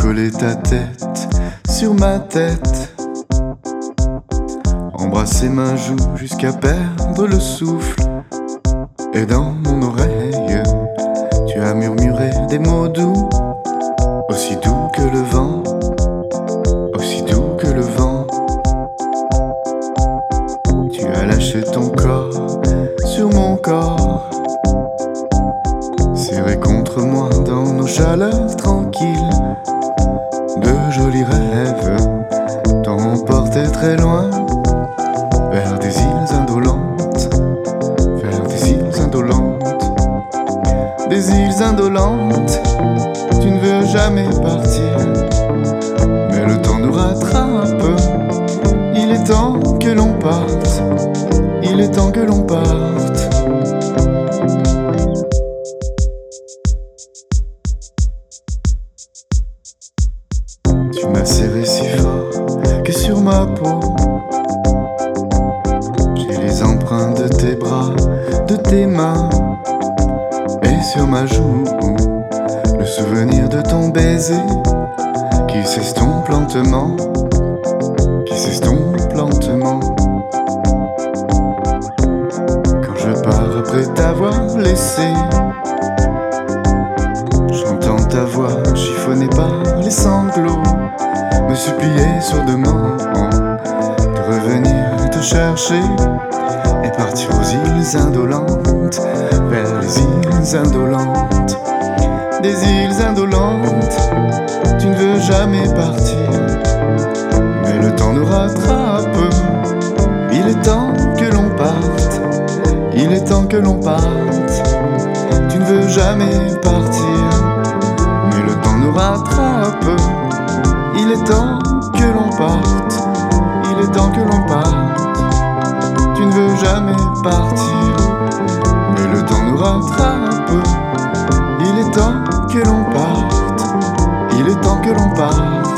coller ta tête sur ma tête, embrasser ma joue jusqu'à perdre le souffle. Et dans mon oreille, tu as murmuré des mots doux, aussi doux que le vent, aussi doux que le vent. Tu as lâché ton corps sur mon corps, serré contre moi dans nos chaleurs tranquilles. De jolis rêves t'ont emporté très loin, vers des îles indolentes, vers des îles indolentes, des îles indolentes. Tu ne veux jamais partir, mais le temps nous rattrape. Il est temps que l'on parte, il est temps que l'on parte. Tu m'as serré si fort que sur ma peau, j'ai les empreintes de tes bras, de tes mains, et sur ma joue, le souvenir de ton baiser qui s'estompe lentement, qui s'estompe lentement. Quand je pars après t'avoir laissé, j'entends ta voix chiffonnée par les sanglots, me supplier sourdement de revenir te chercher et partir aux îles indolentes, vers les îles indolentes, des îles indolentes. Tu ne veux jamais partir, mais le temps nous rattrape. Il est temps que l'on parte, il est temps que l'on parte. Tu ne veux jamais partir, mais le temps nous rattrape. Il est temps que l'on parte, il est temps que l'on parte. Tu ne veux jamais partir, mais le temps nous rattrape. Il est temps que l'on parte, il est temps que l'on parte.